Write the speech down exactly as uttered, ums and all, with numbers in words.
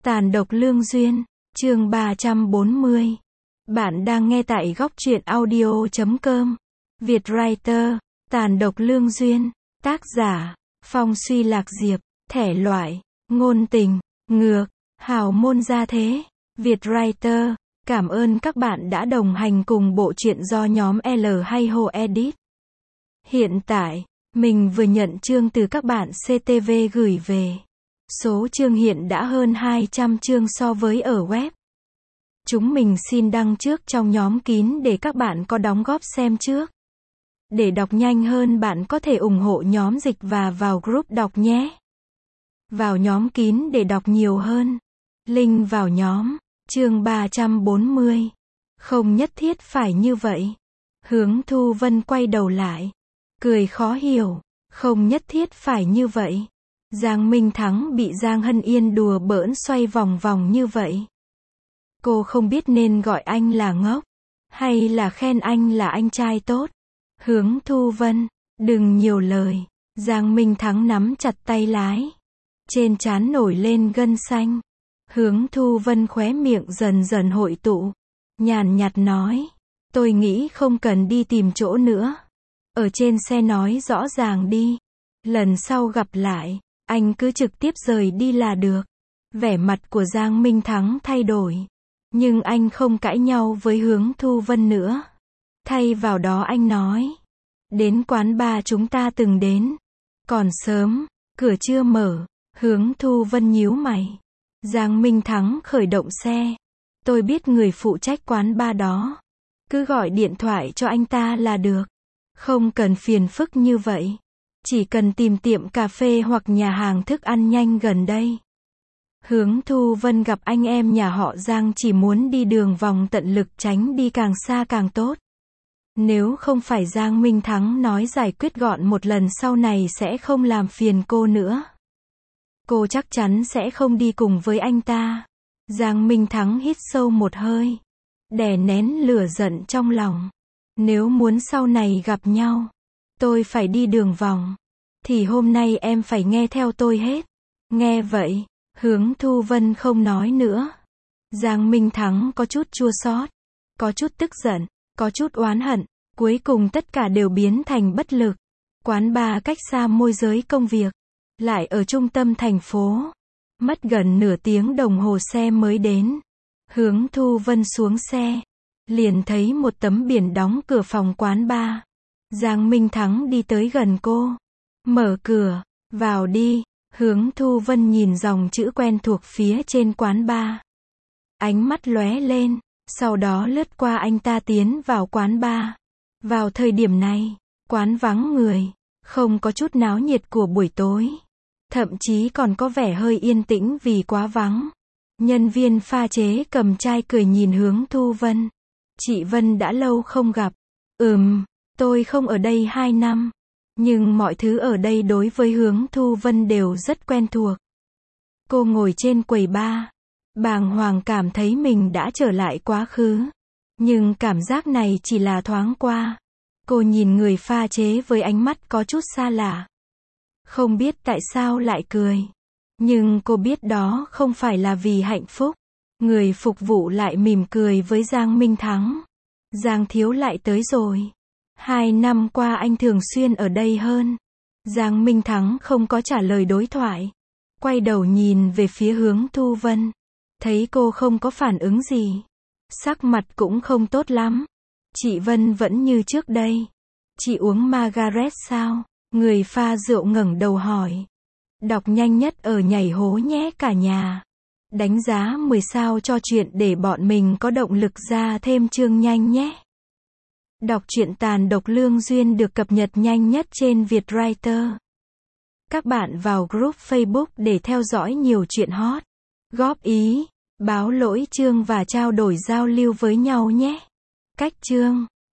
Tàn độc lương duyên, chương ba trăm bốn mươi. Bạn đang nghe tại góc truyện audio chấm com. Việt Writer, Tàn độc lương duyên, tác giả, Phong Suy Lạc Diệp, thể loại, ngôn tình, ngược, hào môn gia thế. Việt Writer, cảm ơn các bạn đã đồng hành cùng bộ truyện do nhóm L hay Ho edit. Hiện tại, mình vừa nhận chương từ các bạn xê tê vê gửi về. Số chương hiện đã hơn hai trăm chương so với ở web. Chúng mình xin đăng trước trong nhóm kín để các bạn có đóng góp xem trước. Để đọc nhanh hơn bạn có thể ủng hộ nhóm dịch và vào group đọc nhé. Vào nhóm kín để đọc nhiều hơn. Link vào nhóm. Chương ba trăm bốn mươi. Không nhất thiết phải như vậy. Hướng Thu Vân quay đầu lại. Cười khó hiểu. Không nhất thiết phải như vậy. Giang Minh Thắng bị Giang Hân Yên đùa bỡn xoay vòng vòng như vậy. Cô không biết nên gọi anh là ngốc, hay là khen anh là anh trai tốt. Hướng Thu Vân, đừng nhiều lời. Giang Minh Thắng nắm chặt tay lái. Trên trán nổi lên gân xanh. Hướng Thu Vân khóe miệng dần dần hội tụ. Nhàn nhạt nói, tôi nghĩ không cần đi tìm chỗ nữa. Ở trên xe nói rõ ràng đi. Lần sau gặp lại, anh cứ trực tiếp rời đi là được. Vẻ mặt của Giang Minh Thắng thay đổi. Nhưng anh không cãi nhau với Hướng Thu Vân nữa. Thay vào đó anh nói. Đến quán bar chúng ta từng đến. Còn sớm, cửa chưa mở. Hướng Thu Vân nhíu mày. Giang Minh Thắng khởi động xe. Tôi biết người phụ trách quán bar đó. Cứ gọi điện thoại cho anh ta là được. Không cần phiền phức như vậy. Chỉ cần tìm tiệm cà phê hoặc nhà hàng thức ăn nhanh gần đây. Hướng Thu Vân gặp anh em nhà họ Giang chỉ muốn đi đường vòng tận lực tránh đi càng xa càng tốt. Nếu không phải Giang Minh Thắng nói giải quyết gọn một lần sau này sẽ không làm phiền cô nữa. Cô chắc chắn sẽ không đi cùng với anh ta. Giang Minh Thắng hít sâu một hơi. Đè nén lửa giận trong lòng. Nếu muốn sau này gặp nhau, tôi phải đi đường vòng. Thì hôm nay em phải nghe theo tôi hết. Nghe vậy, Hướng Thu Vân không nói nữa. Giang Minh Thắng có chút chua xót, có chút tức giận, có chút oán hận. Cuối cùng tất cả đều biến thành bất lực. Quán bar cách xa môi giới công việc. Lại ở trung tâm thành phố. Mất gần nửa tiếng đồng hồ xe mới đến. Hướng Thu Vân xuống xe. Liền thấy một tấm biển đóng cửa phòng quán bar. Giang Minh Thắng đi tới gần cô. Mở cửa, vào đi. Hướng Thu Vân nhìn dòng chữ quen thuộc phía trên quán bar. Ánh mắt lóe lên, sau đó lướt qua anh ta tiến vào quán bar. Vào thời điểm này, quán vắng người, không có chút náo nhiệt của buổi tối. Thậm chí còn có vẻ hơi yên tĩnh vì quá vắng. Nhân viên pha chế cầm chai cười nhìn Hướng Thu Vân. Chị Vân đã lâu không gặp. Ừm, tôi không ở đây hai năm. Nhưng mọi thứ ở đây đối với Hướng Thu Vân đều rất quen thuộc. Cô ngồi trên quầy bar. Bàng hoàng cảm thấy mình đã trở lại quá khứ. Nhưng cảm giác này chỉ là thoáng qua. Cô nhìn người pha chế với ánh mắt có chút xa lạ. Không biết tại sao lại cười. Nhưng cô biết đó không phải là vì hạnh phúc. Người phục vụ lại mỉm cười với Giang Minh Thắng. Giang thiếu lại tới rồi. Hai năm qua anh thường xuyên ở đây hơn. Giang Minh Thắng không có trả lời đối thoại. Quay đầu nhìn về phía Hướng Thu Vân. Thấy cô không có phản ứng gì. Sắc mặt cũng không tốt lắm. Chị Vân vẫn như trước đây. Chị uống Margaret sao? Người pha rượu ngẩng đầu hỏi. Đọc nhanh nhất ở nhảy hố nhé cả nhà. Đánh giá mười sao cho chuyện để bọn mình có động lực ra thêm chương nhanh nhé. Đọc truyện Tàn độc lương duyên được cập nhật nhanh nhất trên Việt Writer. Các bạn vào group Facebook để theo dõi nhiều chuyện hot. Góp ý, báo lỗi chương và trao đổi giao lưu với nhau nhé. Cách chương